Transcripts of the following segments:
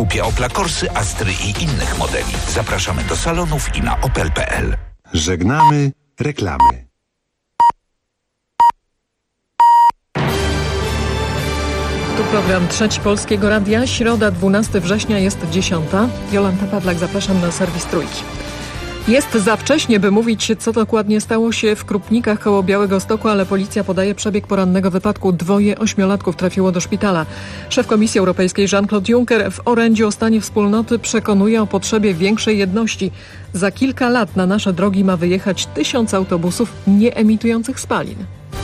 zakupie Opla Corsy, Astry i innych modeli. Zapraszamy do salonów i na opel.pl. Żegnamy reklamy. Tu program Trzeci Polskiego Radia. Środa, 12 września, jest 10. Jolanta Pawlak, zapraszam na serwis Trójki. Jest za wcześnie, by mówić, co dokładnie stało się w Krupnikach koło Białegostoku, ale policja podaje przebieg porannego wypadku. 2 ośmiolatków trafiło do szpitala. Szef Komisji Europejskiej Jean-Claude Juncker w orędziu o stanie wspólnoty przekonuje o potrzebie większej jedności. Za kilka lat na nasze drogi ma wyjechać 1000 autobusów nie emitujących spalin.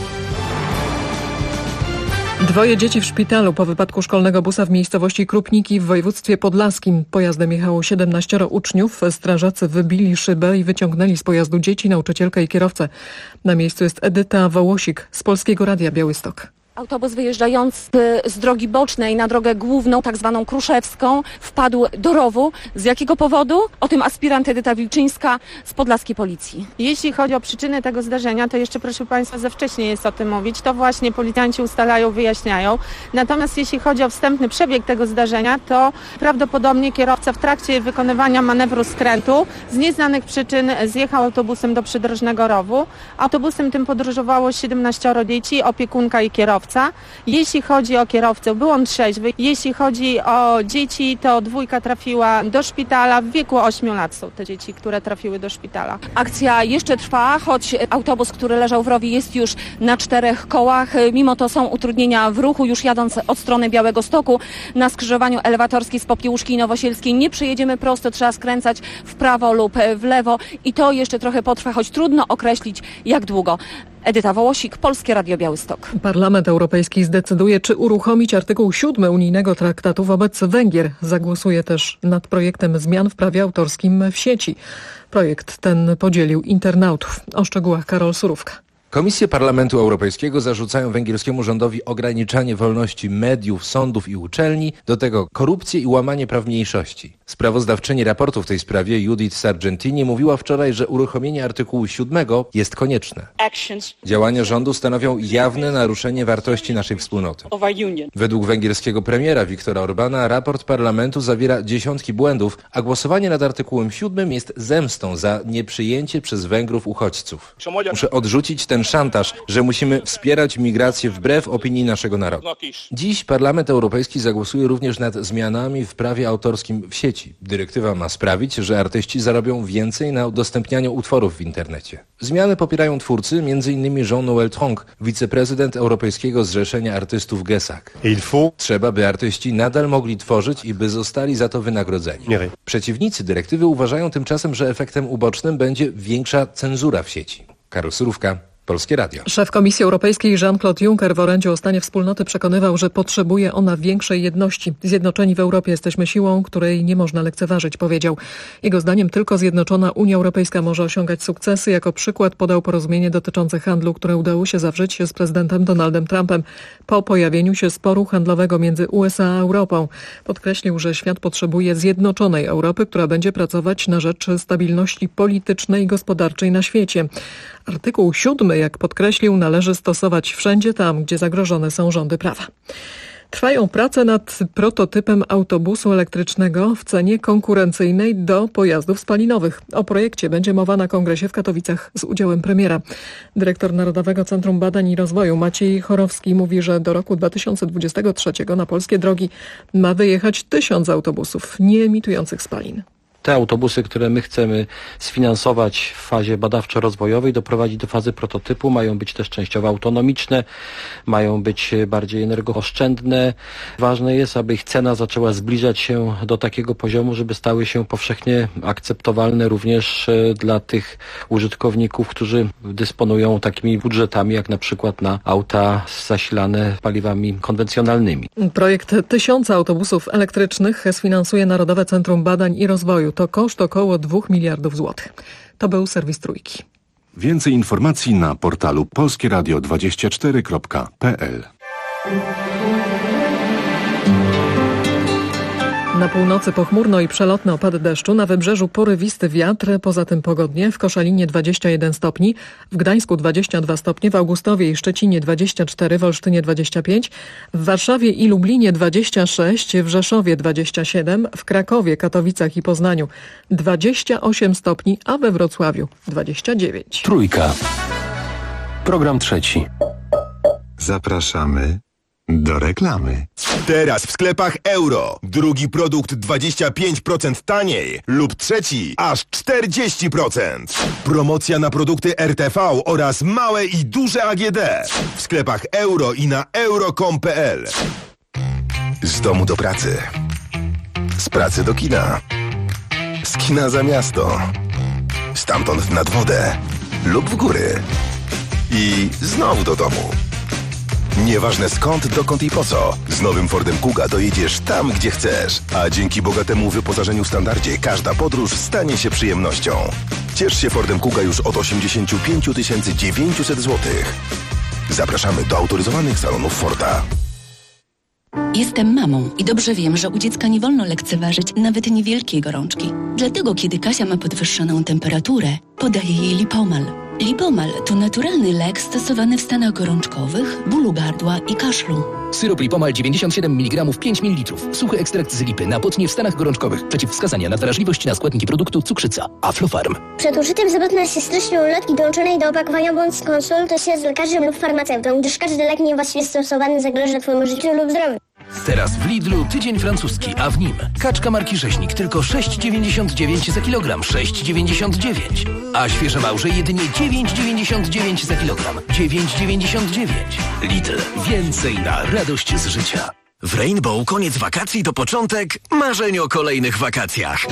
2 dzieci w szpitalu po wypadku szkolnego busa w miejscowości Krupniki w województwie podlaskim. Pojazdem jechało 17 uczniów. Strażacy wybili szybę i wyciągnęli z pojazdu dzieci, nauczycielkę i kierowcę. Na miejscu jest Edyta Wołosik z Polskiego Radia Białystok. Autobus wyjeżdżający z drogi bocznej na drogę główną, tak zwaną Kruszewską, wpadł do rowu. Z jakiego powodu? O tym aspirant Edyta Wilczyńska z podlaskiej policji. Jeśli chodzi o przyczyny tego zdarzenia, to jeszcze, proszę Państwa, za wcześnie jest o tym mówić. To właśnie policjanci ustalają, wyjaśniają. Natomiast jeśli chodzi o wstępny przebieg tego zdarzenia, to prawdopodobnie kierowca w trakcie wykonywania manewru skrętu z nieznanych przyczyn zjechał autobusem do przydrożnego rowu. Autobusem tym podróżowało 17 dzieci, opiekunka i kierowca. Jeśli chodzi o kierowcę, był on trzeźwy. Jeśli chodzi o dzieci, to 2 trafiła do szpitala. W wieku 8 lat są te dzieci, które trafiły do szpitala. Akcja jeszcze trwa, choć autobus, który leżał w rowie, jest już na 4 kołach. Mimo to są utrudnienia w ruchu. Już jadąc od strony Białegostoku na skrzyżowaniu Elewatorskiej z Popiełuszki i Nowosielskiej nie przejedziemy prosto, trzeba skręcać w prawo lub w lewo i to jeszcze trochę potrwa, choć trudno określić jak długo. Edyta Wołosik, Polskie Radio Białystok. Parlament Europejski zdecyduje, czy uruchomić artykuł 7 unijnego traktatu wobec Węgier. Zagłosuje też nad projektem zmian w prawie autorskim w sieci. Projekt ten podzielił internautów. O szczegółach Karol Surówka. Komisje Parlamentu Europejskiego zarzucają węgierskiemu rządowi ograniczanie wolności mediów, sądów i uczelni, do tego korupcję i łamanie praw mniejszości. Sprawozdawczyni raportu w tej sprawie Judith Sargentini mówiła wczoraj, że uruchomienie artykułu 7 jest konieczne. Działania rządu stanowią jawne naruszenie wartości naszej wspólnoty. Według węgierskiego premiera Viktora Orbana raport parlamentu zawiera dziesiątki błędów, a głosowanie nad artykułem 7 jest zemstą za nieprzyjęcie przez Węgrów uchodźców. Muszę odrzucić ten szantaż, że musimy wspierać migrację wbrew opinii naszego narodu. Dziś Parlament Europejski zagłosuje również nad zmianami w prawie autorskim w sieci. Dyrektywa ma sprawić, że artyści zarobią więcej na udostępnianiu utworów w internecie. Zmiany popierają twórcy, m.in. Jean-Noël Tronc, wiceprezydent Europejskiego Zrzeszenia Artystów GESAC. Trzeba, by artyści nadal mogli tworzyć i by zostali za to wynagrodzeni. Przeciwnicy dyrektywy uważają tymczasem, że efektem ubocznym będzie większa cenzura w sieci. Karol Surówka, Polskie Radio. Szef Komisji Europejskiej Jean-Claude Juncker w orędziu o stanie wspólnoty przekonywał, że potrzebuje ona większej jedności. Zjednoczeni w Europie jesteśmy siłą, której nie można lekceważyć, powiedział. Jego zdaniem tylko zjednoczona Unia Europejska może osiągać sukcesy. Jako przykład podał porozumienie dotyczące handlu, które udało się zawrzeć z prezydentem Donaldem Trumpem po pojawieniu się sporu handlowego między USA a Europą. Podkreślił, że świat potrzebuje zjednoczonej Europy, która będzie pracować na rzecz stabilności politycznej i gospodarczej na świecie. Artykuł 7, jak podkreślił, należy stosować wszędzie tam, gdzie zagrożone są rządy prawa. Trwają prace nad prototypem autobusu elektrycznego w cenie konkurencyjnej do pojazdów spalinowych. O projekcie będzie mowa na kongresie w Katowicach z udziałem premiera. Dyrektor Narodowego Centrum Badań i Rozwoju Maciej Chorowski mówi, że do roku 2023 na polskie drogi ma wyjechać 1000 autobusów nie emitujących spalin. Te autobusy, które my chcemy sfinansować w fazie badawczo-rozwojowej, doprowadzić do fazy prototypu, mają być też częściowo autonomiczne, mają być bardziej energooszczędne. Ważne jest, aby ich cena zaczęła zbliżać się do takiego poziomu, żeby stały się powszechnie akceptowalne również dla tych użytkowników, którzy dysponują takimi budżetami, jak na przykład na auta zasilane paliwami konwencjonalnymi. Projekt 1000 autobusów elektrycznych sfinansuje Narodowe Centrum Badań i Rozwoju. To koszt około 2 miliardów złotych. To był serwis Trójki. Więcej informacji na portalu polskieradio24.pl. Na północy pochmurno i przelotne opady deszczu, na wybrzeżu porywisty wiatr, poza tym pogodnie, w Koszalinie 21 stopni, w Gdańsku 22 stopnie, w Augustowie i Szczecinie 24, w Olsztynie 25, w Warszawie i Lublinie 26, w Rzeszowie 27, w Krakowie, Katowicach i Poznaniu 28 stopni, a we Wrocławiu 29. Trójka. Program trzeci. Zapraszamy do reklamy. Teraz w sklepach Euro. Drugi produkt 25% taniej lub trzeci aż 40%. Promocja na produkty RTV oraz małe i duże AGD. W sklepach Euro i na euro.com.pl. Z domu do pracy. Z pracy do kina. Z kina za miasto. Stamtąd nad wodę lub w góry. I znowu do domu. Nieważne skąd, dokąd i po co. Z nowym Fordem Kuga dojedziesz tam, gdzie chcesz. A dzięki bogatemu wyposażeniu standardzie każda podróż stanie się przyjemnością. Ciesz się Fordem Kuga już od 85 900 zł. Zapraszamy do autoryzowanych salonów Forda. Jestem mamą i dobrze wiem, że u dziecka nie wolno lekceważyć nawet niewielkiej gorączki. Dlatego, kiedy Kasia ma podwyższoną temperaturę, podaję jej Lipomal. Lipomal to naturalny lek stosowany w stanach gorączkowych, bólu gardła i kaszlu. Syrop Lipomal 97 mg 5 ml. Suchy ekstrakt z lipy na potnie w stanach gorączkowych. Przeciwwskazania na wrażliwość na składniki produktu cukrzyca. Aflofarm. Przed użyciem zapewne się treścią ulotki dołączonej do opakowania bądź skonsultuj się z lekarzem lub farmaceutą, gdyż każdy lek niewłaściwie stosowany zagraża Twojemu życiu lub zdrowiu. Teraz w Lidlu tydzień francuski, a w nim kaczka marki Rzeźnik tylko 6,99 za kilogram. 6,99. A świeże małże jedynie 9,99 za kilogram. 9,99. Lidl. Więcej na radość z życia. W Rainbow koniec wakacji to początek marzeń o kolejnych wakacjach.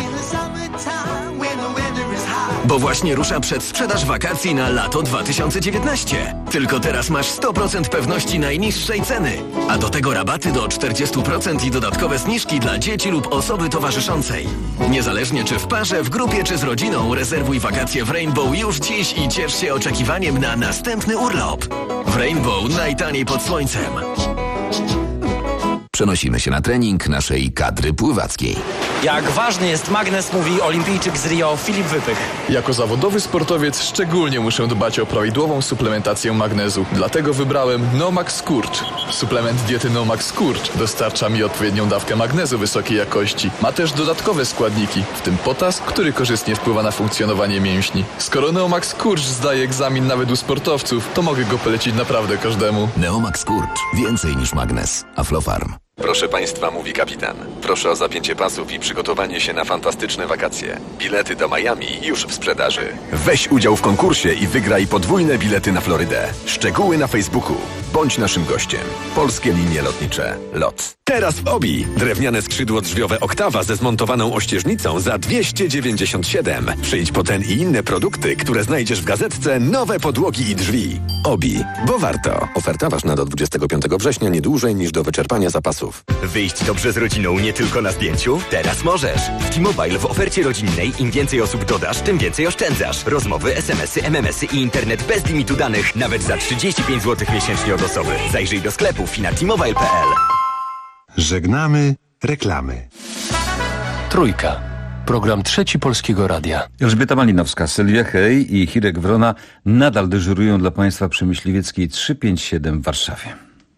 Bo właśnie rusza przedsprzedaż wakacji na lato 2019. Tylko teraz masz 100% pewności najniższej ceny. A do tego rabaty do 40% i dodatkowe zniżki dla dzieci lub osoby towarzyszącej. Niezależnie czy w parze, w grupie czy z rodziną, rezerwuj wakacje w Rainbow już dziś i ciesz się oczekiwaniem na następny urlop. W Rainbow najtaniej pod słońcem. Przenosimy się na trening naszej kadry pływackiej. Jak ważny jest magnes, mówi olimpijczyk z Rio Filip Wypych. Jako zawodowy sportowiec szczególnie muszę dbać o prawidłową suplementację magnezu. Dlatego wybrałem Nomax Skurcz. Suplement diety Nomax Skurcz dostarcza mi odpowiednią dawkę magnezu wysokiej jakości. Ma też dodatkowe składniki, w tym potas, który korzystnie wpływa na funkcjonowanie mięśni. Skoro Neomax Skurcz zdaje egzamin nawet u sportowców, to mogę go polecić naprawdę każdemu. Neomax Skurcz. Więcej niż magnes. Aflofarm. Proszę Państwa, mówi kapitan. Proszę o zapięcie pasów i przygotowanie się na fantastyczne wakacje. Bilety do Miami już w sprzedaży. Weź udział w konkursie i wygraj podwójne bilety na Florydę. Szczegóły na Facebooku. Bądź naszym gościem. Polskie Linie Lotnicze. LOT. Teraz w OBI. Drewniane skrzydło drzwiowe Oktawa ze zmontowaną ościeżnicą za 297. Przyjdź po ten i inne produkty, które znajdziesz w gazetce Nowe podłogi i drzwi. OBI. Bo warto. Oferta ważna do 25 września, nie dłużej niż do wyczerpania zapasów. Wyjść dobrze z rodziną nie tylko na zdjęciu? Teraz możesz. W T-Mobile w ofercie rodzinnej im więcej osób dodasz, tym więcej oszczędzasz. Rozmowy, SMS-y, MMS-y i internet bez limitu danych. Nawet za 35 zł miesięcznie od osoby. Zajrzyj do sklepów i na T-Mobile.pl. Żegnamy reklamy. Trójka. Program trzeci Polskiego Radia. Elżbieta Malinowska, Sylwia Hej i Hirek Wrona nadal dyżurują dla Państwa przy Myśliwieckiej 357 w Warszawie.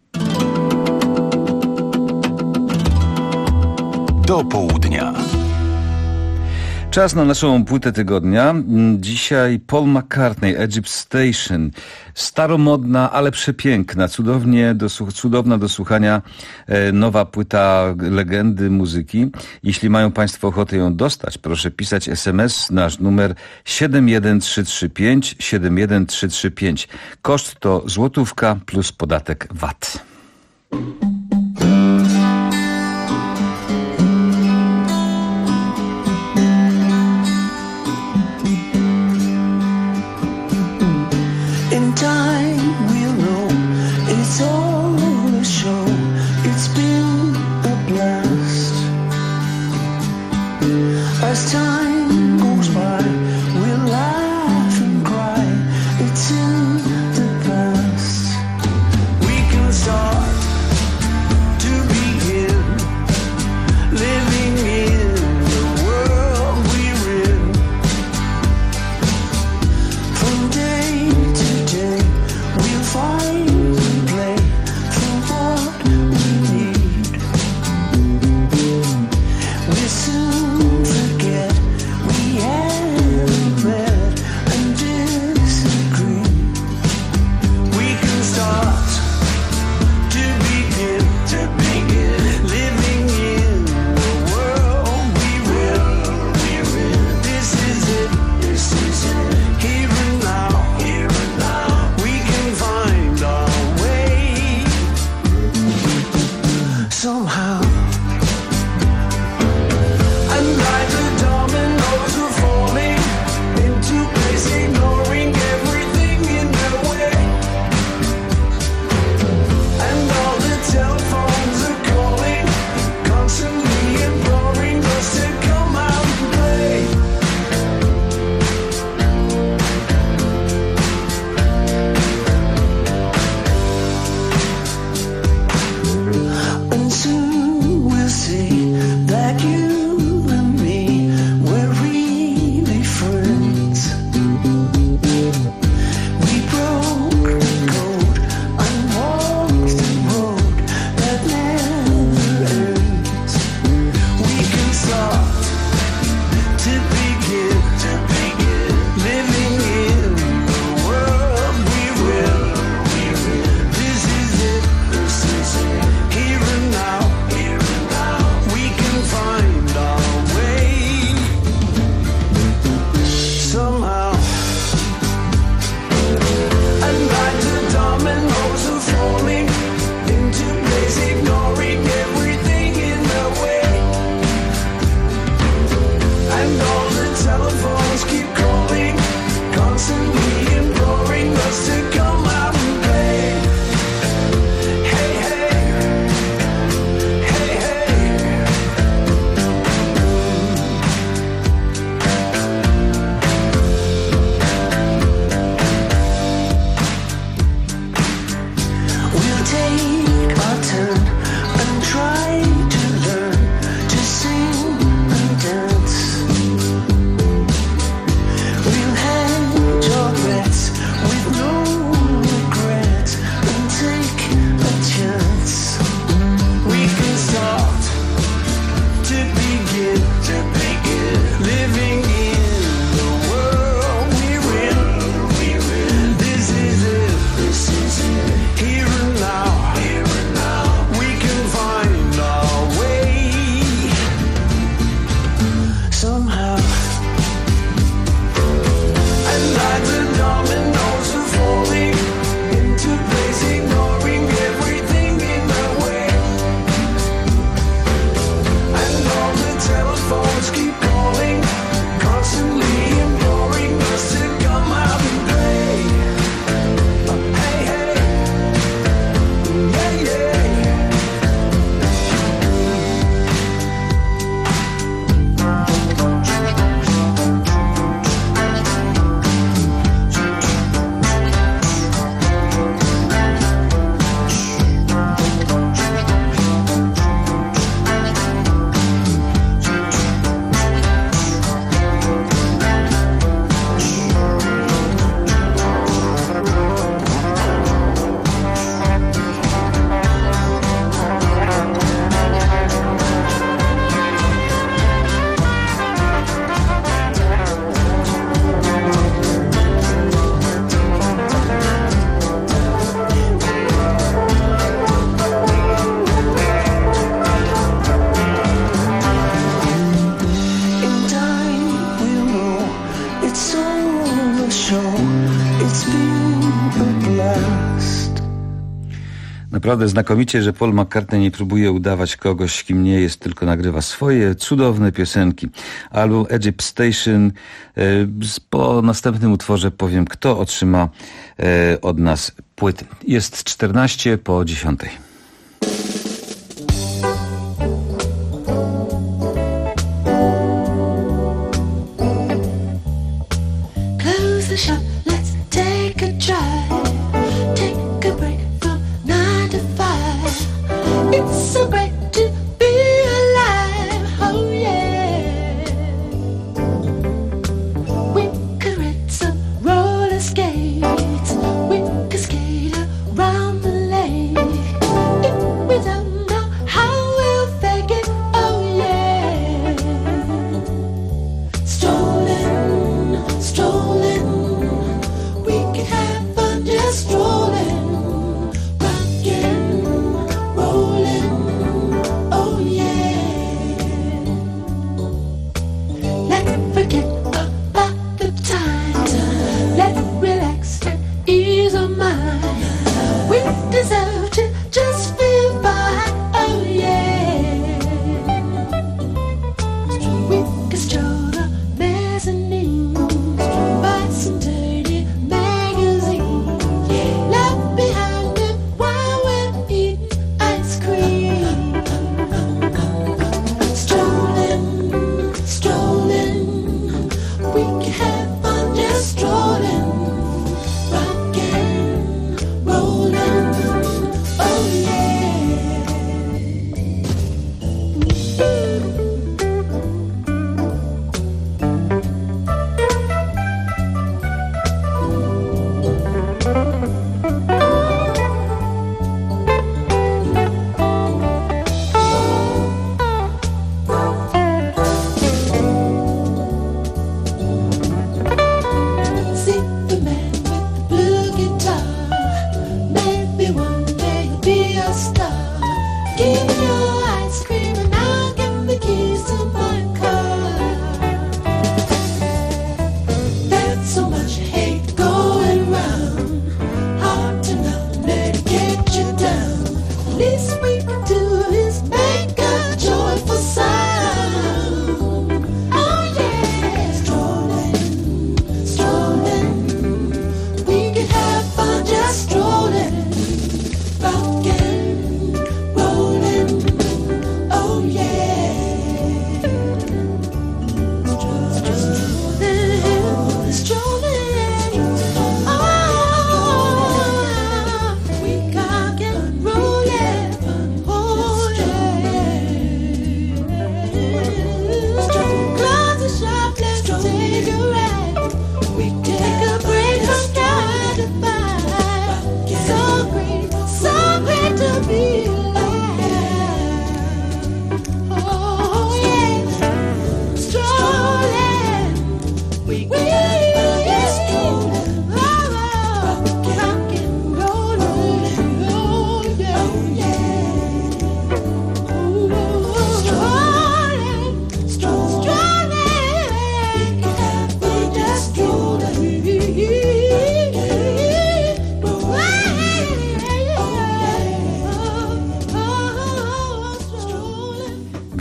Do południa. Czas na naszą płytę tygodnia. Dzisiaj Paul McCartney, Egypt Station. Staromodna, ale przepiękna, cudowna do słuchania nowa płyta legendy muzyki. Jeśli mają Państwo ochotę ją dostać, proszę pisać SMS, nasz numer 71335 71335. Koszt to złotówka plus podatek VAT. As time goes by, we'll laugh and cry. It's in the past. We can start to begin living soon forget we had met and disagree. We can start to begin living in the world we will. This is it. Here and now, we can find our way somehow. And like the dominoes were falling into place, ignoring everything in their way. And all the telephones are calling, constantly imploring us to come out and play. And soon we'll see that you and me were really friends. We broke the code and walked the road that never ends. We can start to begin living in the world we will. This is it. Here and now, we can find our way somehow. And like the dominoes are falling into place, ignoring everything in their way. And all the telephones keep calling, constantly imploring us to come out and play. Hey, hey, hey, hey. We'll take our turn and try to learn to sing and dance. We'll hedge our bets with no regret and take a chance. We can start to begin living in the world we will. This is it. Here and now, we can find our way somehow. And like the dominoes are falling into place, ignoring everything in their way. And all the telephones keep calling, constantly imploring us to come out and play. Hey, hey, yeah, yeah. In time we'll know it's all a show. It's been a blast. Naprawdę znakomicie, że Paul McCartney nie próbuje udawać kogoś, kim nie jest, tylko nagrywa swoje cudowne piosenki. Album Egypt Station. Po następnym utworze powiem, kto otrzyma od nas płyty. Jest 14 po 10. Close the shop, let's take a drive. Take a break from 9 to 5. It's so great to be alive, oh yeah. We could rent some roller skates. We could skate around the lake.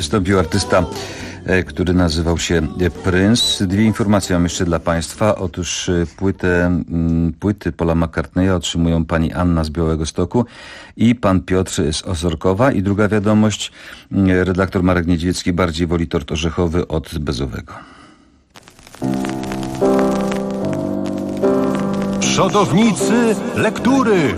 wystąpił artysta, który nazywał się Prince. Dwie informacje mam jeszcze dla Państwa. Otóż płyty Paula McCartneya otrzymują pani Anna z Białegostoku i pan Piotr z Ozorkowa. I druga wiadomość, redaktor Marek Niedźwiecki bardziej woli tort orzechowy od bezowego. Przodownicy lektury.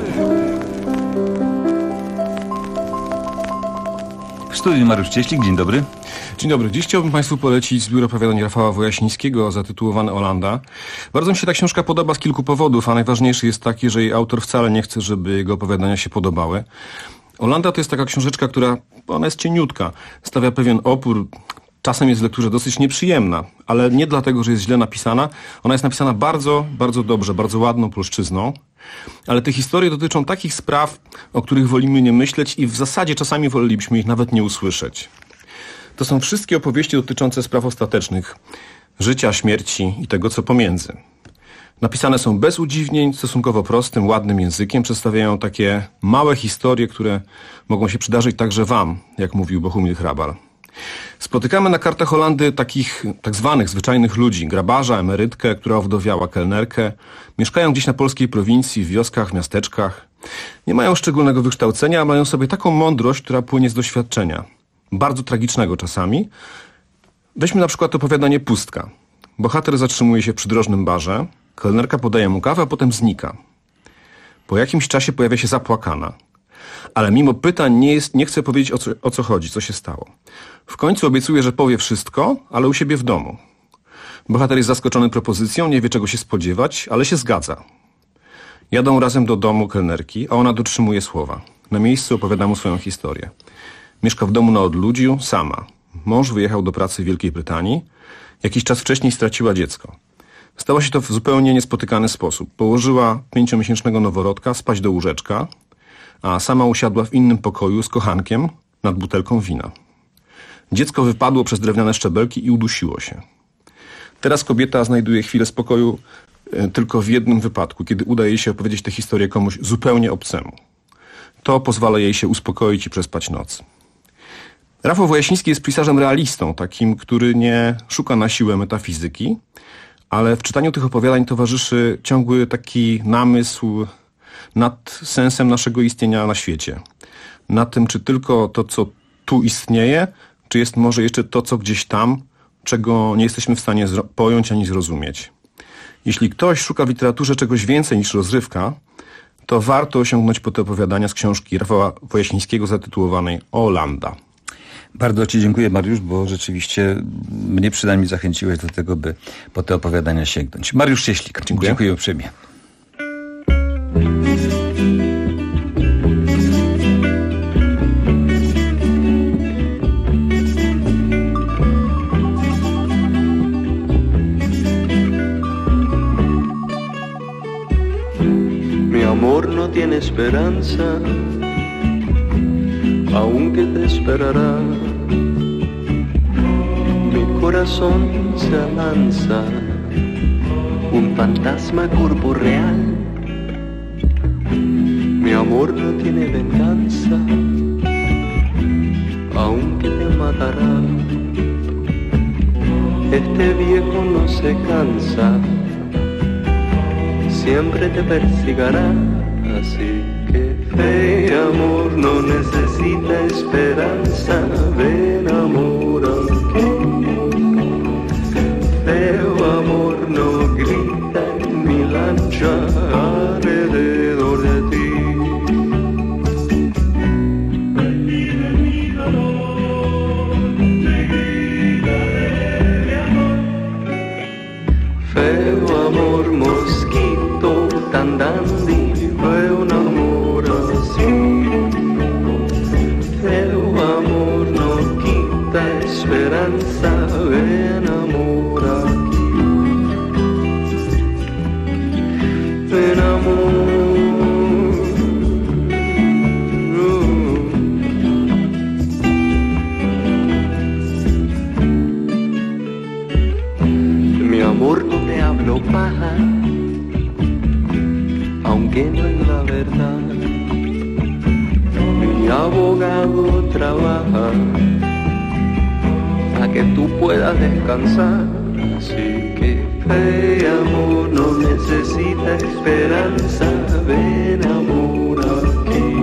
W studiu Mariusz Cieślik, dzień dobry. Dzień dobry. Dziś chciałbym Państwu polecić zbiór opowiadań Rafała Wojaśnickiego zatytułowany Olanda. Bardzo mi się ta książka podoba z kilku powodów, a najważniejszy jest taki, że jej autor wcale nie chce, żeby jego opowiadania się podobały. Olanda to jest taka książeczka, ona jest cieniutka, stawia pewien opór. Czasem jest w lekturze dosyć nieprzyjemna, ale nie dlatego, że jest źle napisana. Ona jest napisana bardzo, bardzo dobrze, bardzo ładną polszczyzną. Ale te historie dotyczą takich spraw, o których wolimy nie myśleć i w zasadzie czasami wolelibyśmy ich nawet nie usłyszeć. To są wszystkie opowieści dotyczące spraw ostatecznych, życia, śmierci i tego, co pomiędzy. Napisane są bez udziwnień, stosunkowo prostym, ładnym językiem. Przedstawiają takie małe historie, które mogą się przydarzyć także wam, jak mówił Bohumil Hrabal. Spotykamy na kartach Holandy takich tak zwanych zwyczajnych ludzi, grabarza, emerytkę, która owdowiała, kelnerkę. Mieszkają gdzieś na polskiej prowincji, w wioskach, miasteczkach. Nie mają szczególnego wykształcenia, a mają sobie taką mądrość, która płynie z doświadczenia. Bardzo tragicznego czasami. Weźmy na przykład opowiadanie Pustka. Bohater zatrzymuje się w przydrożnym barze, kelnerka podaje mu kawę, a potem znika. Po jakimś czasie pojawia się zapłakana. Ale mimo pytań nie chce powiedzieć o co chodzi, co się stało. W końcu obiecuje, że powie wszystko, ale u siebie w domu. Bohater jest zaskoczony propozycją, nie wie czego się spodziewać, ale się zgadza. Jadą razem do domu kelnerki, a ona dotrzymuje słowa. Na miejscu opowiada mu swoją historię. Mieszka w domu na odludziu, sama. Mąż wyjechał do pracy w Wielkiej Brytanii. Jakiś czas wcześniej straciła dziecko. Stało się to w zupełnie niespotykany sposób. Położyła 5-miesięcznego noworodka spać do łóżeczka, a sama usiadła w innym pokoju z kochankiem nad butelką wina. Dziecko wypadło przez drewniane szczebelki i udusiło się. Teraz kobieta znajduje chwilę spokoju tylko w jednym wypadku, kiedy uda jej się opowiedzieć tę historię komuś zupełnie obcemu. To pozwala jej się uspokoić i przespać noc. Rafał Wojaśnicki jest pisarzem realistą, takim, który nie szuka na siłę metafizyki, ale w czytaniu tych opowiadań towarzyszy ciągły taki namysł nad sensem naszego istnienia na świecie. Nad tym, czy tylko to, co tu istnieje, czy jest może jeszcze to, co gdzieś tam, czego nie jesteśmy w stanie pojąć ani zrozumieć. Jeśli ktoś szuka w literaturze czegoś więcej niż rozrywka, to warto sięgnąć po te opowiadania z książki Rafała Wojaśnickiego zatytułowanej Olanda. Bardzo Ci dziękuję, Mariusz, bo rzeczywiście mnie przynajmniej zachęciłeś do tego, by po te opowiadania sięgnąć. Mariusz Cieślik. Dziękuję uprzejmie. Mi amor no tiene esperanza, aunque te esperará. Mi corazón se alanza, un fantasma corporeal. Mi amor no tiene venganza, aunque te matará. Este viejo no se cansa, siempre te persigará. Así que fe, amor, no necesita esperanza. Ven, amor, aunque feo amor no grita en mi lancha alrededor de ti. Feo amor, mosquito tan dandy, fue un amor así. Feo amor no quita esperanza, ven amor aquí. Ven amor. Mi amor, no te hablo paja, aunque no es la verdad. Mi abogado trabaja que tú puedas descansar. Así que fe, amor, no necesita esperanza. Ven, amor, aquí.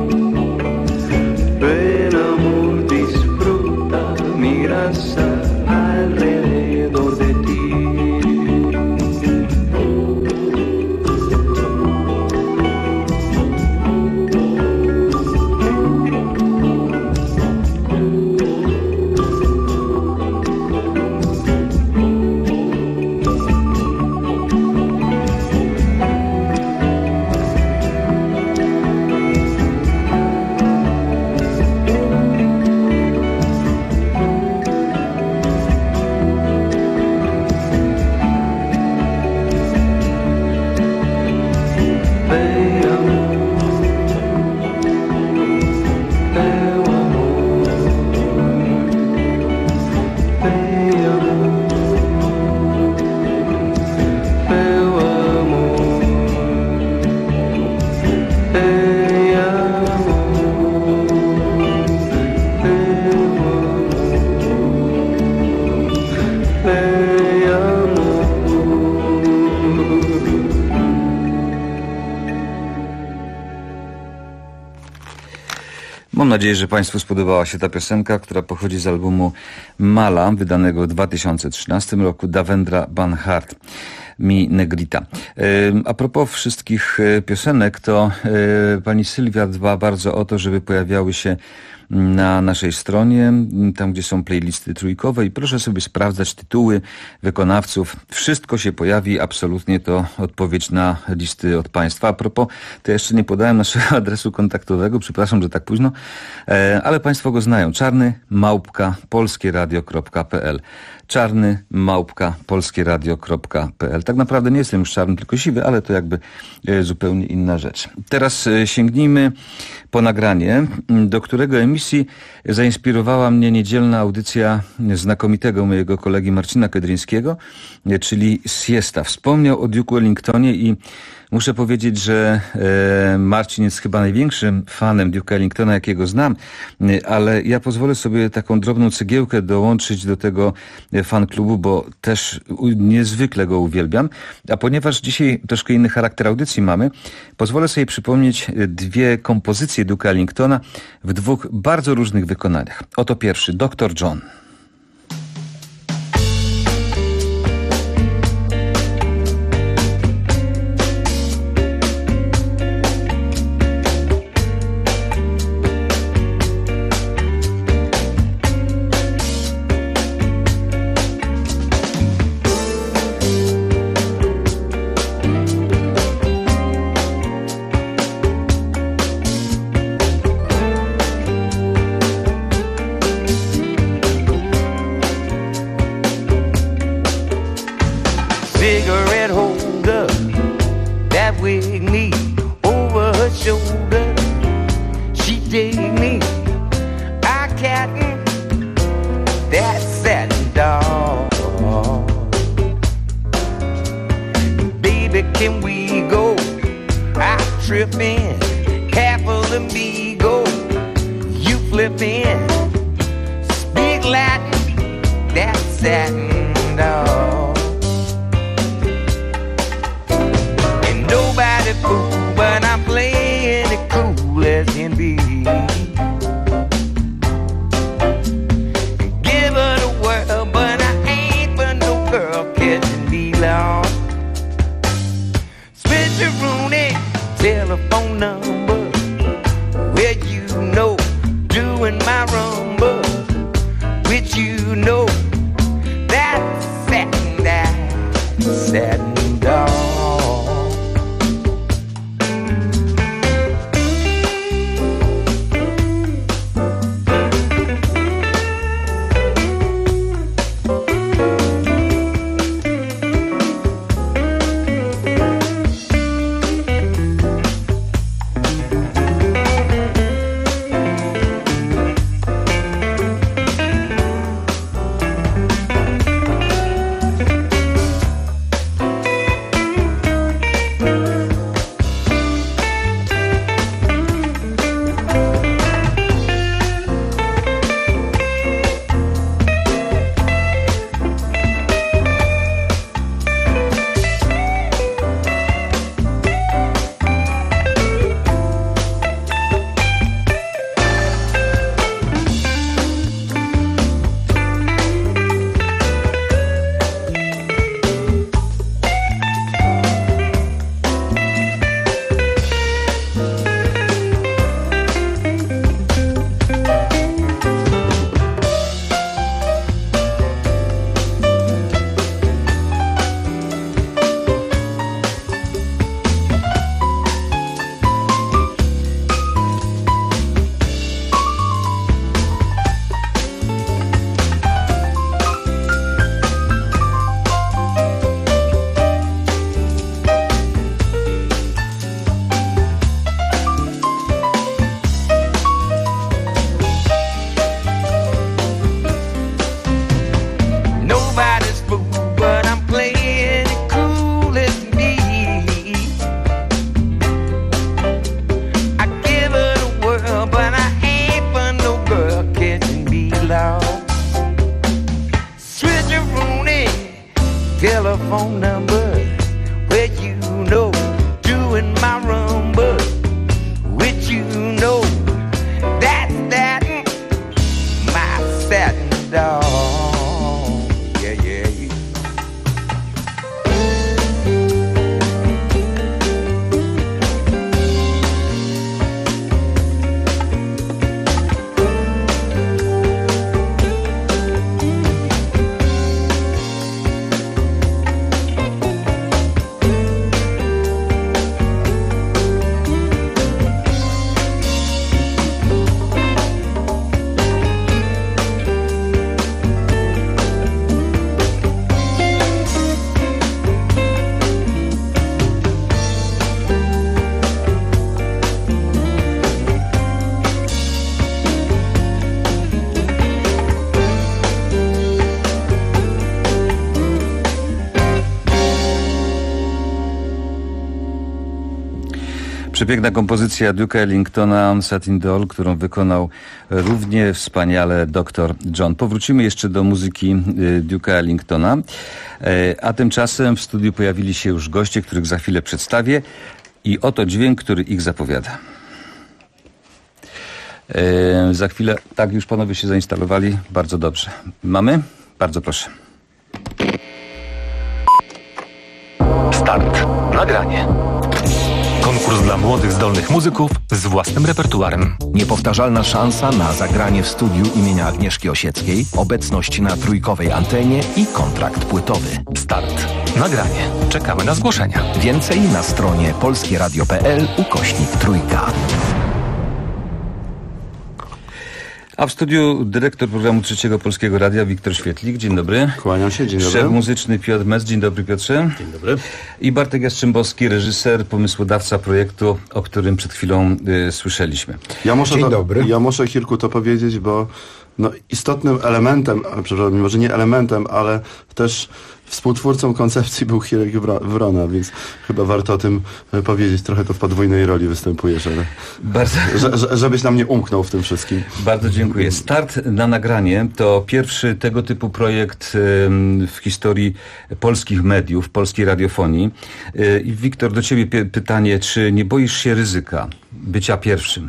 Ven, amor, disfruta mi grasa alrededor de ti. Mam nadzieję, że Państwu spodobała się ta piosenka, która pochodzi z albumu Mala, wydanego w 2013 roku, Davendra Banhart, Mi Negrita. A propos wszystkich piosenek, to pani Sylwia dba bardzo o to, żeby pojawiały się na naszej stronie, tam gdzie są playlisty trójkowe, i proszę sobie sprawdzać tytuły wykonawców. Wszystko się pojawi, absolutnie to odpowiedź na listy od Państwa. A propos, to jeszcze nie podałem naszego adresu kontaktowego, przepraszam, że tak późno, ale Państwo go znają. czarny@polskieradio.pl czarny@polskieradio.pl. Tak naprawdę nie jestem już czarny, tylko siwy, ale to jakby zupełnie inna rzecz. Teraz sięgnijmy po nagranie, do którego emisji zainspirowała mnie niedzielna audycja znakomitego mojego kolegi Marcina Kedryńskiego, czyli Siesta. Wspomniał o Duke'u Ellingtonie i muszę powiedzieć, że Marcin jest chyba największym fanem Duke'a Ellingtona, jakiego znam, ale ja pozwolę sobie taką drobną cegiełkę dołączyć do tego fanklubu, bo też niezwykle go uwielbiam. A ponieważ dzisiaj troszkę inny charakter audycji mamy, pozwolę sobie przypomnieć dwie kompozycje Duke'a Ellingtona w dwóch bardzo różnych wykonaniach. Oto pierwszy, Dr. John. Cigarette holder that wig me over her shoulder. She dig me, I cattin' that satin dog. Baby, can we go out tripping? Half of the me go, you flipping. Speak Latin, that satin dog. Nobody fool, but I'm playing it cool as can be. Give her the world, but I ain't for no girl catching me lost. Switch Rooney, telephone number, where you know, doing my rumba, which you know, that's satin dog. telephone number where you know doing my rumba with you know that's that my satin dog. Yeah, yeah, yeah. Przepiękna kompozycja Duke'a Ellingtona, Satin Doll, którą wykonał równie wspaniale dr John. Powrócimy jeszcze do muzyki Duke'a Ellingtona, a tymczasem w studiu pojawili się już goście, których za chwilę przedstawię i oto dźwięk, który ich zapowiada. Za chwilę, tak, już panowie się zainstalowali, bardzo dobrze. Mamy? Bardzo proszę. Start. Nagranie. Konkurs dla młodych, zdolnych muzyków z własnym repertuarem. Niepowtarzalna szansa na zagranie w studiu imienia Agnieszki Osieckiej, obecność na trójkowej antenie i kontrakt płytowy. Start. Nagranie. Czekamy na zgłoszenia. Więcej na stronie polskieradio.pl/trójka. A w studiu dyrektor programu Trzeciego Polskiego Radia Wiktor Świetlik. Dzień dobry. Kłaniam się, dzień dobry. Szef muzyczny Piotr Mec. Dzień dobry, Piotrze. Dzień dobry. I Bartek Jastrzębowski, reżyser, pomysłodawca projektu, o którym przed chwilą słyszeliśmy. Dzień dobry. Ja muszę kilku to powiedzieć, bo istotnym elementem, przepraszam, może nie elementem, ale też współtwórcą koncepcji był Hirek Wrona, więc chyba warto o tym powiedzieć. Trochę to w podwójnej roli występujesz, ale żebyś nam nie umknął w tym wszystkim. Bardzo dziękuję. Start na nagranie to pierwszy tego typu projekt w historii polskich mediów, polskiej radiofonii. I Wiktor, do ciebie pytanie, czy nie boisz się ryzyka bycia pierwszym?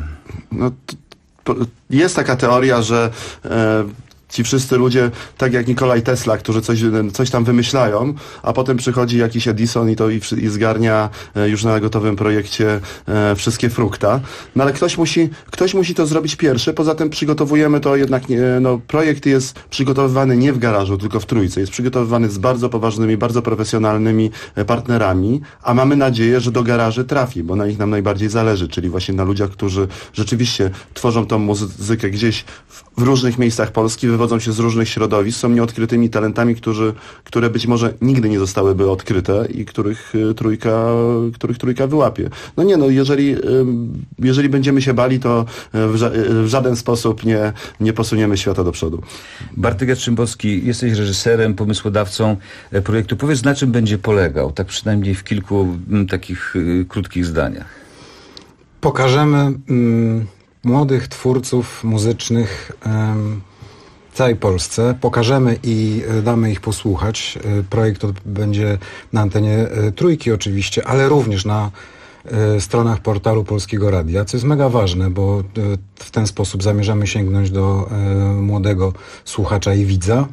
Jest taka teoria, że ci wszyscy ludzie, tak jak Nikolaj Tesla, którzy coś tam wymyślają, a potem przychodzi jakiś Edison i zgarnia już na gotowym projekcie wszystkie frukta. No ale ktoś musi to zrobić pierwszy, poza tym przygotowujemy to jednak, projekt jest przygotowywany nie w garażu, tylko w Trójce. Jest przygotowywany z bardzo poważnymi, bardzo profesjonalnymi partnerami, a mamy nadzieję, że do garaży trafi, bo na nich nam najbardziej zależy, czyli właśnie na ludziach, którzy rzeczywiście tworzą tą muzykę gdzieś w różnych miejscach Polski, wywodzą się z różnych środowisk, są nieodkrytymi talentami, które być może nigdy nie zostałyby odkryte i których trójka wyłapie. Jeżeli będziemy się bali, to w żaden sposób nie posuniemy świata do przodu. Bartek Jastrzębowski, jesteś reżyserem, pomysłodawcą projektu. Powiedz, na czym będzie polegał, tak przynajmniej w kilku takich krótkich zdaniach. Pokażemy młodych twórców muzycznych w całej Polsce. Pokażemy i damy ich posłuchać. Projekt będzie na antenie Trójki oczywiście, ale również na stronach portalu Polskiego Radia, co jest mega ważne, bo w ten sposób zamierzamy sięgnąć do młodego słuchacza i widza.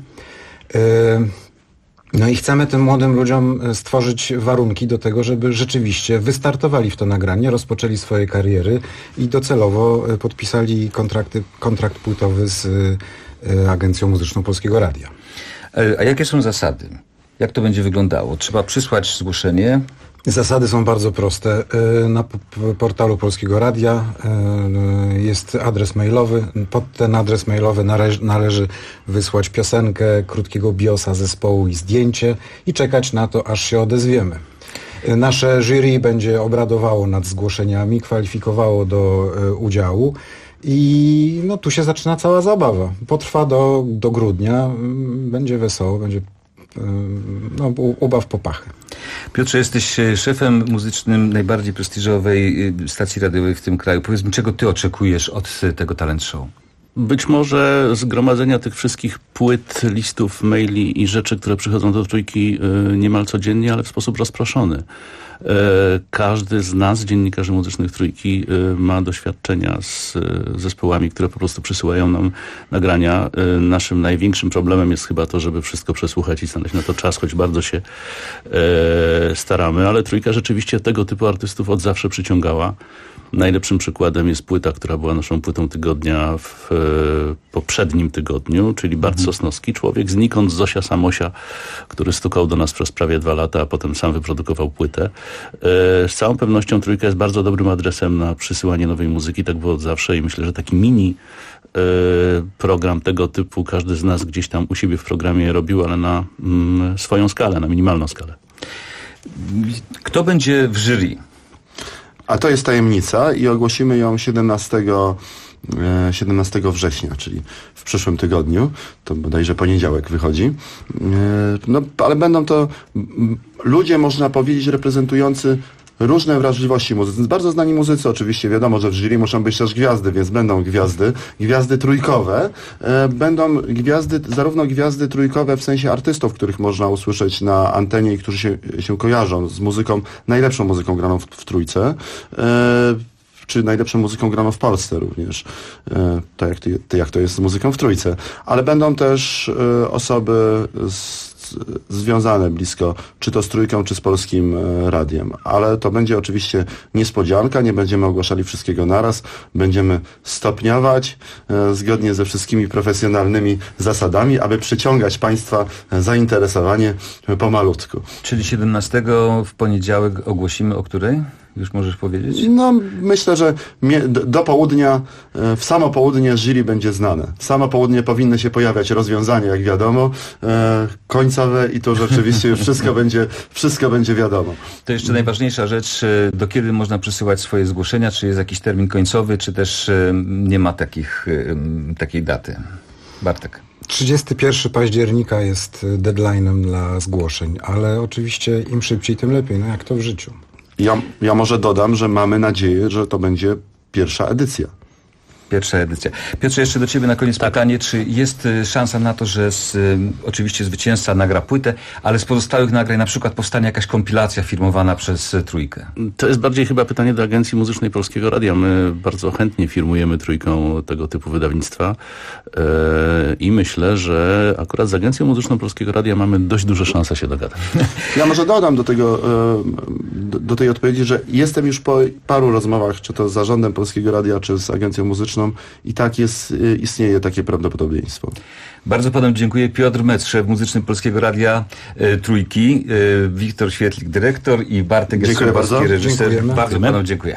No i chcemy tym młodym ludziom stworzyć warunki do tego, żeby rzeczywiście wystartowali w to nagranie, rozpoczęli swoje kariery i docelowo podpisali kontrakt płytowy z Agencją Muzyczną Polskiego Radia. A jakie są zasady? Jak to będzie wyglądało? Trzeba przysłać zgłoszenie? Zasady są bardzo proste. Na portalu Polskiego Radia jest adres mailowy. Pod ten adres mailowy należy wysłać piosenkę, krótkiego biosa zespołu i zdjęcie i czekać na to, aż się odezwiemy. Nasze jury będzie obradowało nad zgłoszeniami, kwalifikowało do udziału i tu się zaczyna cała zabawa. Potrwa do grudnia, będzie wesoło, będzie ubaw po pachy. Piotrze, jesteś szefem muzycznym najbardziej prestiżowej stacji radiowej w tym kraju. Powiedz mi, czego ty oczekujesz od tego talent show? Być może zgromadzenia tych wszystkich płyt, listów, maili i rzeczy, które przychodzą do Trójki niemal codziennie, ale w sposób rozproszony. Każdy z nas, dziennikarzy muzycznych Trójki, ma doświadczenia z zespołami, które po prostu przysyłają nam nagrania. Naszym największym problemem jest chyba to, żeby wszystko przesłuchać i znaleźć na to czas, choć bardzo się staramy, ale Trójka rzeczywiście tego typu artystów od zawsze przyciągała. Najlepszym przykładem jest płyta, która była naszą płytą tygodnia w poprzednim tygodniu, czyli Bart Sosnowski, człowiek znikąd, z Zosia Samosia, który stukał do nas przez prawie 2 lata, a potem sam wyprodukował płytę. Z całą pewnością Trójka jest bardzo dobrym adresem na przysyłanie nowej muzyki, tak było od zawsze i myślę, że taki mini program tego typu każdy z nas gdzieś tam u siebie w programie robił, ale na swoją skalę, na minimalną skalę. Kto będzie w jury? A to jest tajemnica i ogłosimy ją 17 września, czyli w przyszłym tygodniu. To bodajże poniedziałek wychodzi. No, ale będą to ludzie, można powiedzieć, reprezentujący różne wrażliwości muzycy. Bardzo znani muzycy oczywiście, wiadomo, że w jury muszą być też gwiazdy, więc będą gwiazdy trójkowe. Będą zarówno gwiazdy trójkowe w sensie artystów, których można usłyszeć na antenie i którzy się kojarzą z muzyką, najlepszą muzyką graną w Trójce, czy najlepszą muzyką graną w Polsce również, tak jak to jest z muzyką w Trójce. Ale będą też osoby związane blisko, czy to z Trójką, czy z Polskim Radiem. Ale to będzie oczywiście niespodzianka, nie będziemy ogłaszali wszystkiego naraz, będziemy stopniować zgodnie ze wszystkimi profesjonalnymi zasadami, aby przyciągać Państwa zainteresowanie pomalutku. Czyli 17 w poniedziałek ogłosimy o której? Już możesz powiedzieć? No, myślę, że do południa, w samo południe jury będzie znane. W samo południe powinny się pojawiać rozwiązania, jak wiadomo, końcowe i to rzeczywiście już wszystko będzie wiadomo. To jeszcze najważniejsza rzecz, do kiedy można przysyłać swoje zgłoszenia? Czy jest jakiś termin końcowy, czy też nie ma takiej daty? Bartek. 31 października jest deadline'em dla zgłoszeń, ale oczywiście im szybciej, tym lepiej, no jak to w życiu. Ja może dodam, że mamy nadzieję, że to będzie pierwsza edycja. Pierwsza edycja. Piotrze, jeszcze do Ciebie na koniec pytanie, czy jest szansa na to, że oczywiście zwycięzca nagra płytę, ale z pozostałych nagrań na przykład powstanie jakaś kompilacja firmowana przez Trójkę? To jest bardziej chyba pytanie do Agencji Muzycznej Polskiego Radia. My bardzo chętnie firmujemy Trójką tego typu wydawnictwa i myślę, że akurat z Agencją Muzyczną Polskiego Radia mamy dość duże szanse się dogadać. Ja może dodam do tej odpowiedzi, że jestem już po paru rozmowach, czy to z Zarządem Polskiego Radia, czy z Agencją Muzyczną, i tak istnieje takie prawdopodobieństwo. Bardzo Panu dziękuję. Piotr Metz, szef muzyczny Polskiego Radia Trójki, Wiktor Świetlik, dyrektor i Bartek Jastrzębowski, reżyser. Dziękujemy. Bardzo Panu dziękuję.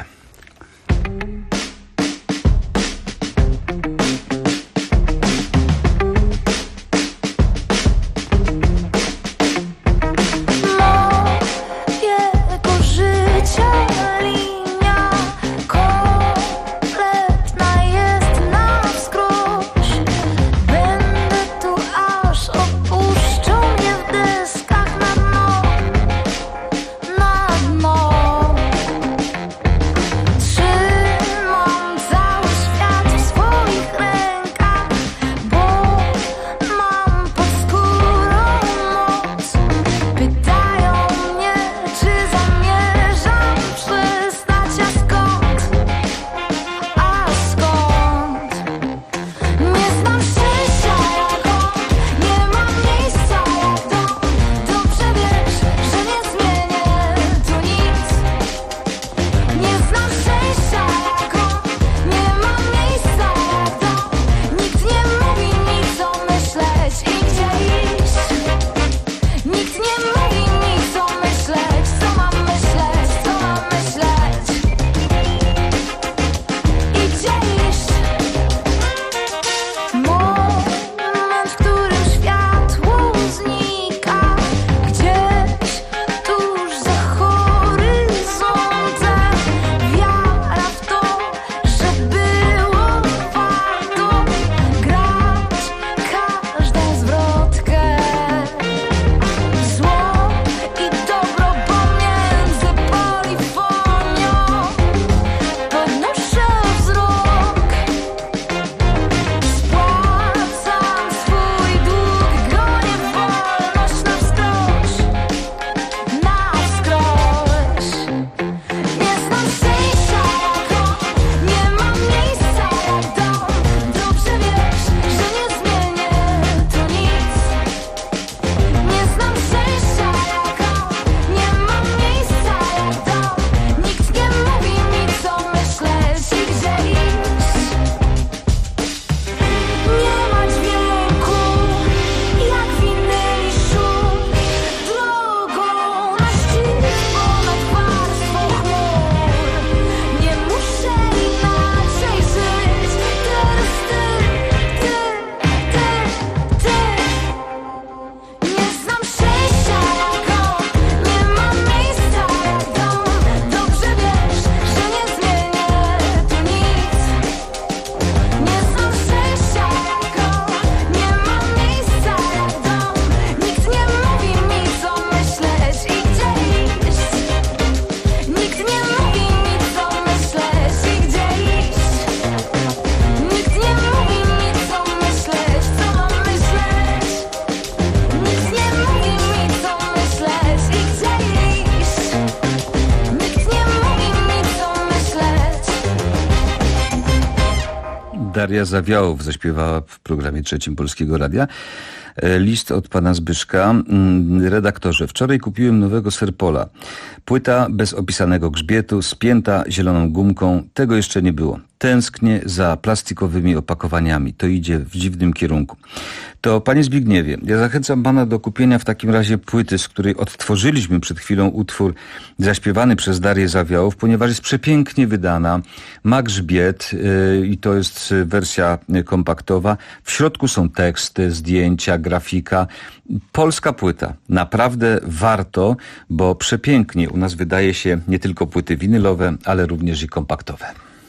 Daria Zawiałow zaśpiewała w programie trzecim Polskiego Radia. List od pana Zbyszka. Redaktorze, wczoraj kupiłem nowego Serpola. Płyta bez opisanego grzbietu, spięta zieloną gumką. Tego jeszcze nie było. Tęsknię za plastikowymi opakowaniami. To idzie w dziwnym kierunku. To panie Zbigniewie, ja zachęcam pana do kupienia w takim razie płyty, z której odtworzyliśmy przed chwilą utwór zaśpiewany przez Darię Zawiałow, ponieważ jest przepięknie wydana, ma grzbiet i to jest wersja kompaktowa. W środku są teksty, zdjęcia, grafika. Polska płyta. Naprawdę warto, bo przepięknie u nas wydaje się nie tylko płyty winylowe, ale również i kompaktowe.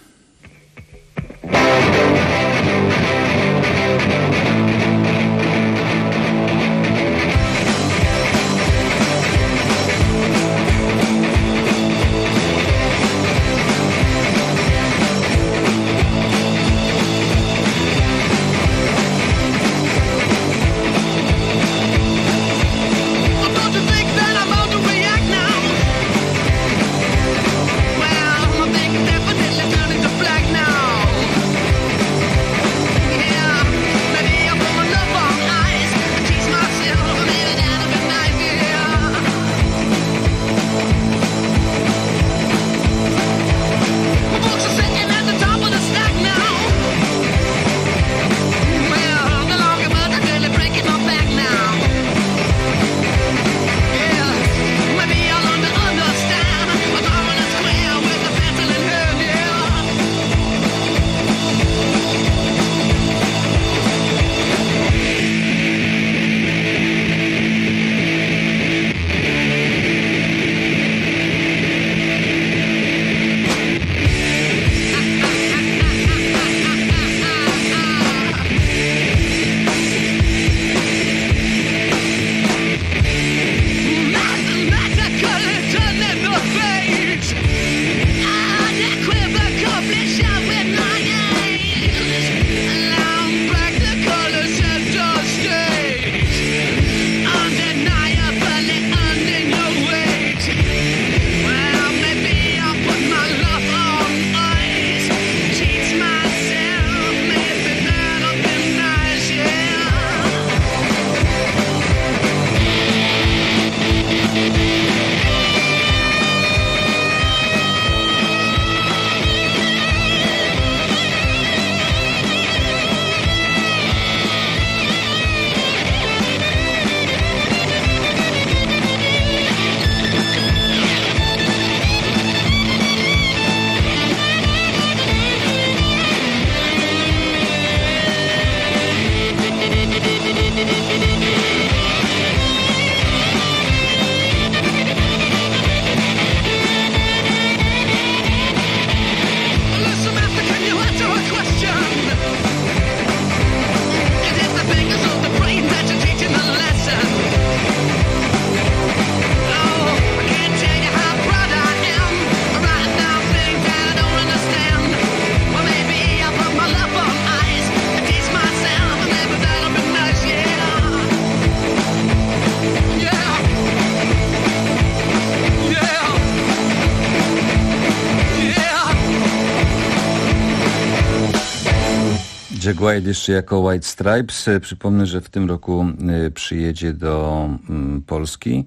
Jack White jeszcze jako White Stripes. Przypomnę, że w tym roku przyjedzie do Polski.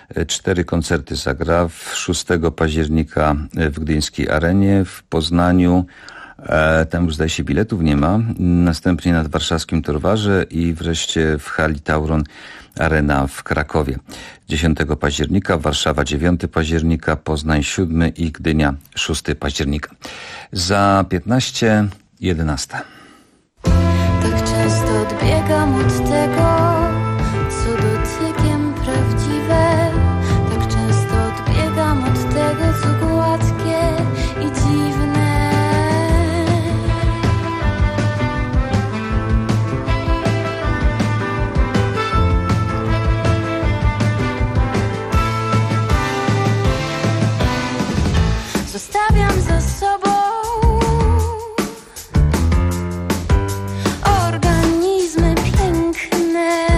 4 koncerty zagra. 6 października w Gdyńskiej Arenie, w Poznaniu. Tam już zdaje się biletów nie ma. Następnie na warszawskim Torwarze i wreszcie w hali Tauron Arena w Krakowie. 10 października, Warszawa 9 października, Poznań 7 i Gdynia 6 października. Za 15:11. Tak często odbiegam od tego, co dotykiem prawdziwe. Tak często odbiegam od tego, co gładkie i dziwne. Zostawiam za sobą organizmy piękne.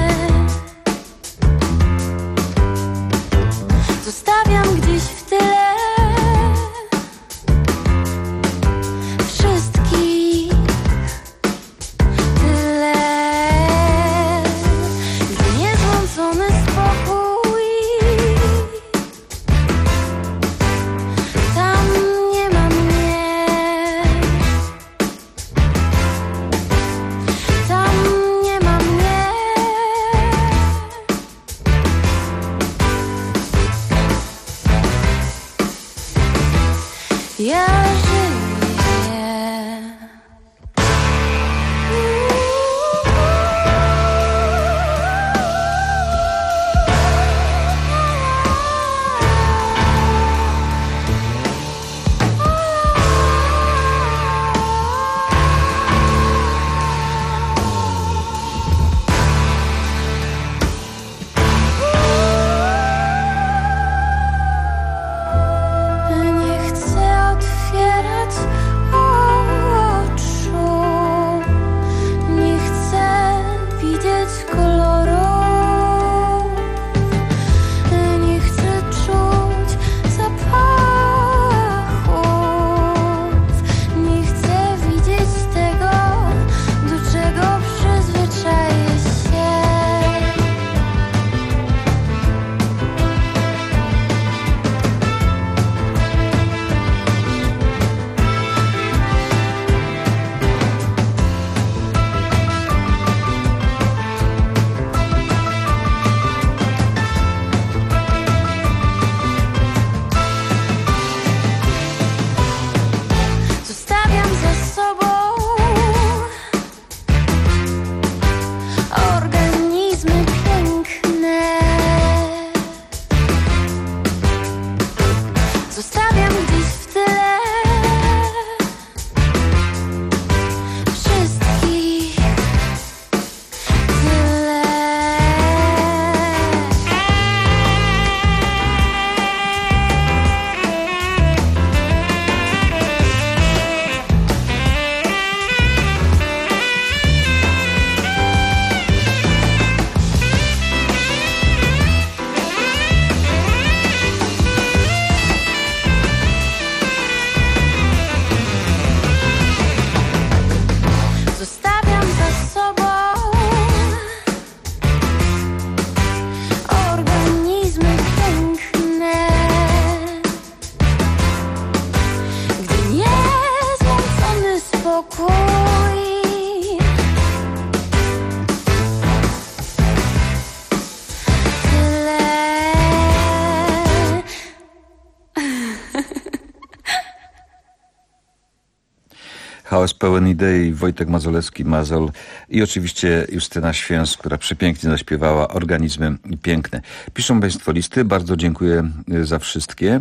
Chaos pełen idei, Wojtek Mazolewski-Mazol i oczywiście Justyna Święs, która przepięknie zaśpiewała Organizmy piękne. Piszą Państwo listy, bardzo dziękuję za wszystkie.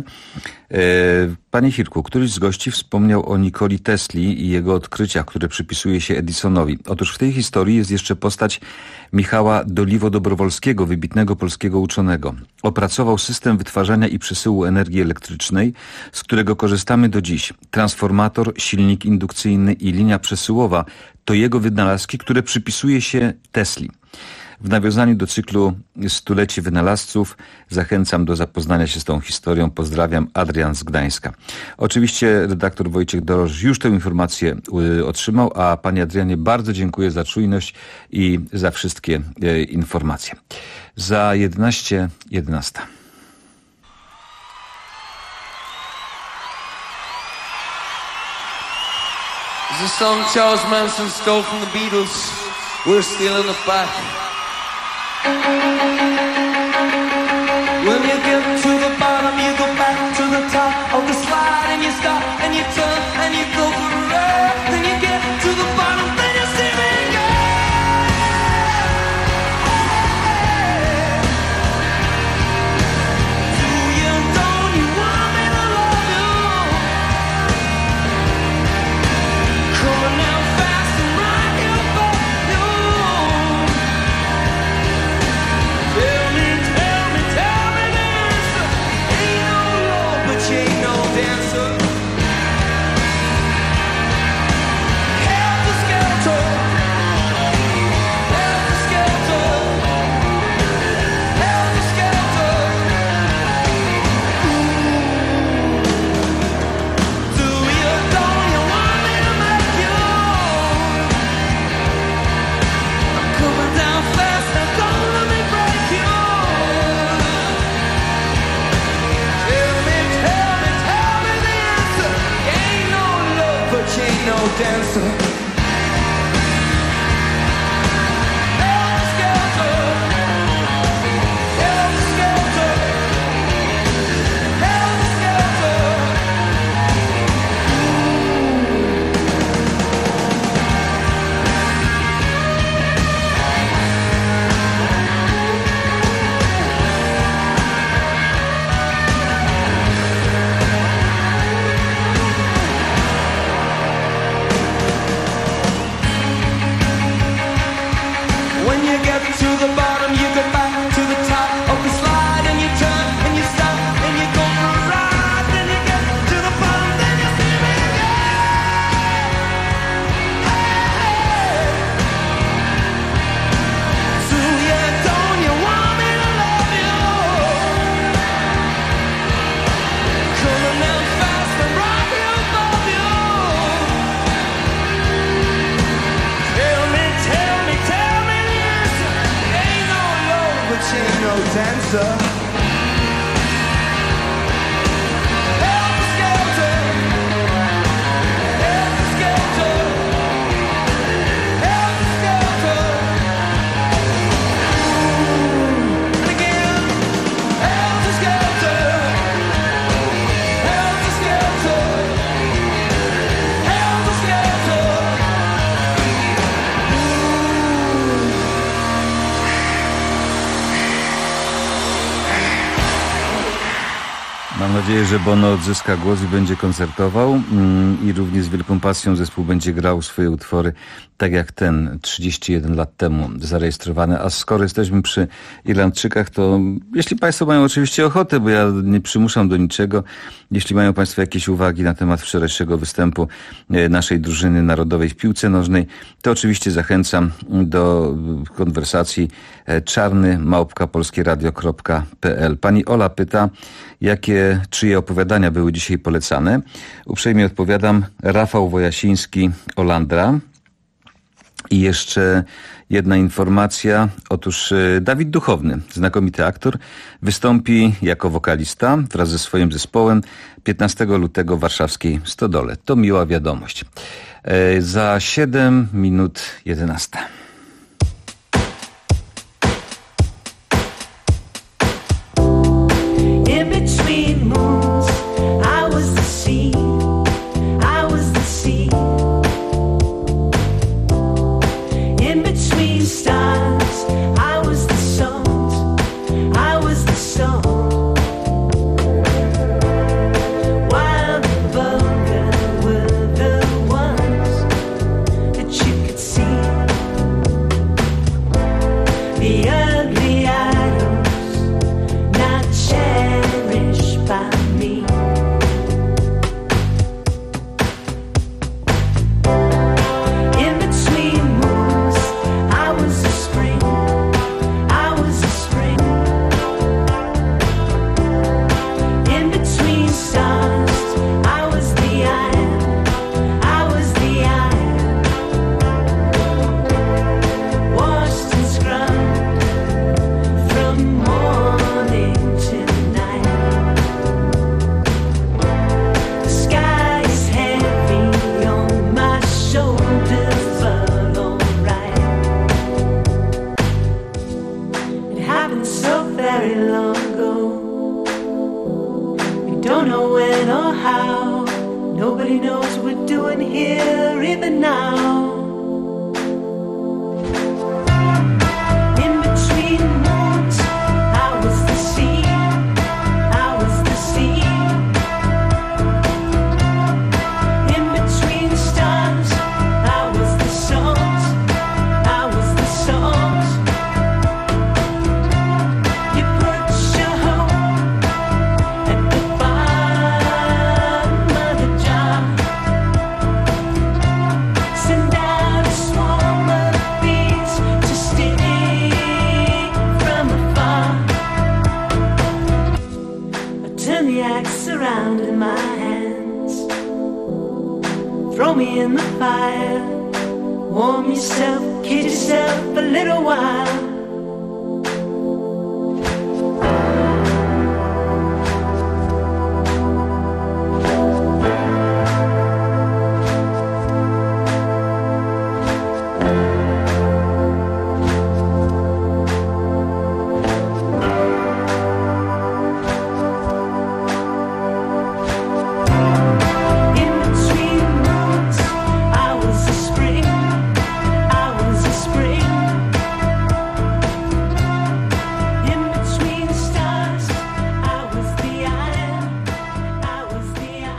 Panie Hirku, któryś z gości wspomniał o Nikoli Tesli i jego odkryciach, które przypisuje się Edisonowi. Otóż w tej historii jest jeszcze postać Michała Doliwo-Dobrowolskiego, wybitnego polskiego uczonego. Opracował system wytwarzania i przesyłu energii elektrycznej, z którego korzystamy do dziś. Transformator, silnik indukcyjny i linia przesyłowa to jego wynalazki, które przypisuje się Tesli. W nawiązaniu do cyklu Stuleci Wynalazców zachęcam do zapoznania się z tą historią. Pozdrawiam, Adrian z Gdańska. Oczywiście redaktor Wojciech Doroż już tę informację otrzymał, a panie Adrianie bardzo dziękuję za czujność i za wszystkie informacje. Za 11:11. It's a song Charles Manson stole from the Beatles. We're stealing it back. When you get to the bottom, you go back to the top of the slide, and you stop, and you turn, and you go for a ride. Then you get to the bottom, then you see me go. Do you, don't you want me to love you? Come on now, fast and rock your boat. Tell me, tell me, tell me now. dancer. Mam nadzieję, że Bono odzyska głos i będzie koncertował i również z wielką pasją zespół będzie grał swoje utwory, tak jak ten 31 lat temu zarejestrowany. A skoro jesteśmy przy Irlandczykach, to jeśli Państwo mają oczywiście ochotę, bo ja nie przymuszam do niczego, jeśli mają Państwo jakieś uwagi na temat wczorajszego występu naszej drużyny narodowej w piłce nożnej, to oczywiście zachęcam do konwersacji czarny@polskieradio.pl. Pani Ola pyta, czyje opowiadania były dzisiaj polecane. Uprzejmie odpowiadam, Rafał Wojasiński, Olandra. I jeszcze jedna informacja. Otóż Dawid Duchowny, znakomity aktor, wystąpi jako wokalista wraz ze swoim zespołem 15 lutego w warszawskiej Stodole. To miła wiadomość. Za 7 minut 11.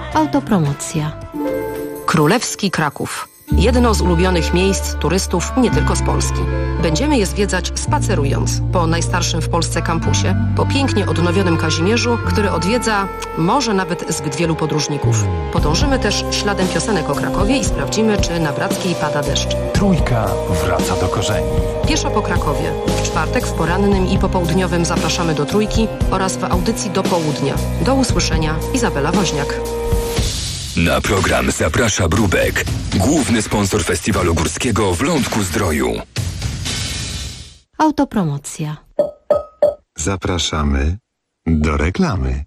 Autopromocja. Królewski Kraków. Jedno z ulubionych miejsc turystów nie tylko z Polski. Będziemy je zwiedzać spacerując po najstarszym w Polsce kampusie, po pięknie odnowionym Kazimierzu, który odwiedza może nawet zbyt wielu podróżników. Podążymy też śladem piosenek o Krakowie i sprawdzimy, czy na Brackiej pada deszcz. Trójka wraca do korzeni. Pieszo po Krakowie. W czwartek w porannym i popołudniowym zapraszamy do Trójki oraz w audycji do południa. Do usłyszenia. Izabela Woźniak. Na program zaprasza Brubek, główny sponsor festiwalu górskiego w Lądku-Zdroju. Autopromocja. Zapraszamy do reklamy.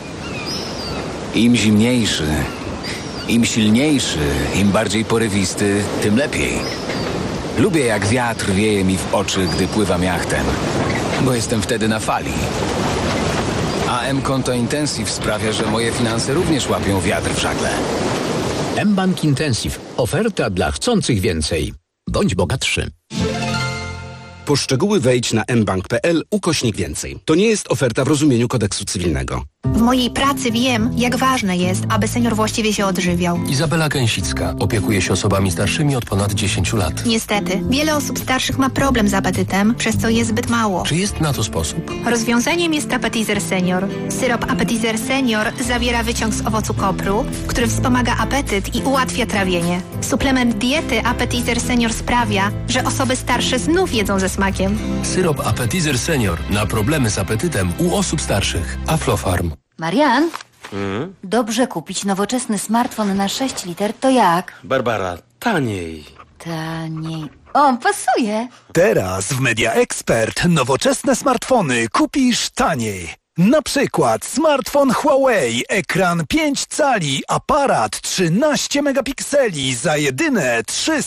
Im zimniejszy, im silniejszy, im bardziej porywisty, tym lepiej. Lubię, jak wiatr wieje mi w oczy, gdy pływam jachtem, bo jestem wtedy na fali. A M-Konto Intensive sprawia, że moje finanse również łapią wiatr w żagle. M-Bank Intensive. Oferta dla chcących więcej. Bądź bogatszy. Po szczegóły wejdź na mbank.pl/więcej. To nie jest oferta w rozumieniu kodeksu cywilnego. W mojej pracy wiem, jak ważne jest, aby senior właściwie się odżywiał. Izabela Gęsicka opiekuje się osobami starszymi od ponad 10 lat. Niestety, wiele osób starszych ma problem z apetytem, przez co je zbyt mało. Czy jest na to sposób? Rozwiązaniem jest Appetizer Senior. Syrop Appetizer Senior zawiera wyciąg z owocu kopru, który wspomaga apetyt i ułatwia trawienie. Suplement diety Appetizer Senior sprawia, że osoby starsze znów jedzą ze smakiem. Syrop Appetizer Senior na problemy z apetytem u osób starszych. Aflofarm. Marian, dobrze kupić nowoczesny smartfon na 6 liter, to jak? Barbara, taniej. Taniej. O, pasuje. Teraz w Media Expert nowoczesne smartfony kupisz taniej. Na przykład smartfon Huawei, ekran 5 cali, aparat 13 megapikseli za jedyne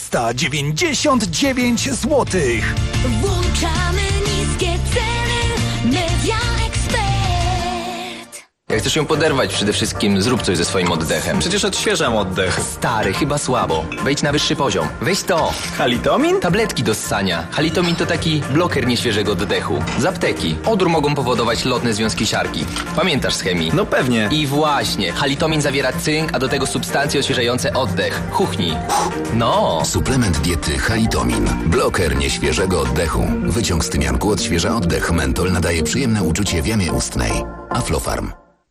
399 zł. Włączamy niskie ceny. Media Expert. Jak chcesz ją poderwać przede wszystkim, zrób coś ze swoim oddechem. Przecież odświeżam oddech. Stary, chyba słabo. Wejdź na wyższy poziom. Weź to. Halitomin? Tabletki do ssania. Halitomin to taki bloker nieświeżego oddechu. Z apteki. Odór mogą powodować lotne związki siarki. Pamiętasz z chemii? No pewnie. I właśnie. Halitomin zawiera cynk, a do tego substancje odświeżające oddech. Chuchnij. No. Suplement diety Halitomin. Bloker nieświeżego oddechu. Wyciąg z tymianku odświeża oddech. Mentol nadaje przyjemne uczucie w jamie ustnej. Aflofarm.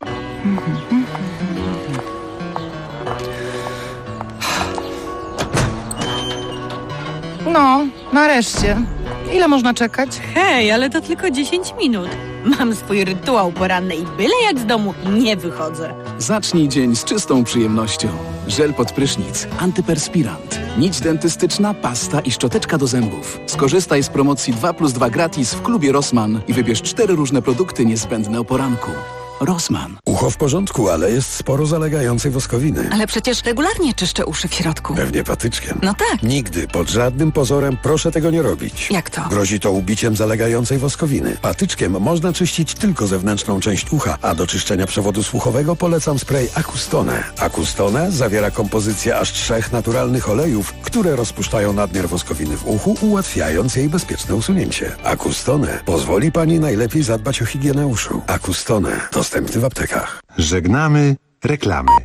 No, nareszcie. Ile można czekać? Hej, ale to tylko 10 minut. Mam swój rytuał poranny i byle jak z domu nie wychodzę. Zacznij dzień z czystą przyjemnością. Żel pod prysznic, antyperspirant, nić dentystyczna, pasta i szczoteczka do zębów. Skorzystaj z promocji 2+2 gratis w klubie Rossmann i wybierz 4 różne produkty niezbędne o poranku. Rossmann. Ucho w porządku, ale jest sporo zalegającej woskowiny. Ale przecież regularnie czyszczę uszy w środku. Pewnie patyczkiem. No tak. Nigdy, pod żadnym pozorem proszę tego nie robić. Jak to? Grozi to ubiciem zalegającej woskowiny. Patyczkiem można czyścić tylko zewnętrzną część ucha, a do czyszczenia przewodu słuchowego polecam spray Acustone. Acustone zawiera kompozycję aż 3 naturalnych olejów, które rozpuszczają nadmiar woskowiny w uchu, ułatwiając jej bezpieczne usunięcie. Acustone pozwoli Pani najlepiej zadbać o higienę uszu. Acustone. Dostępny w aptekach. Żegnamy reklamy.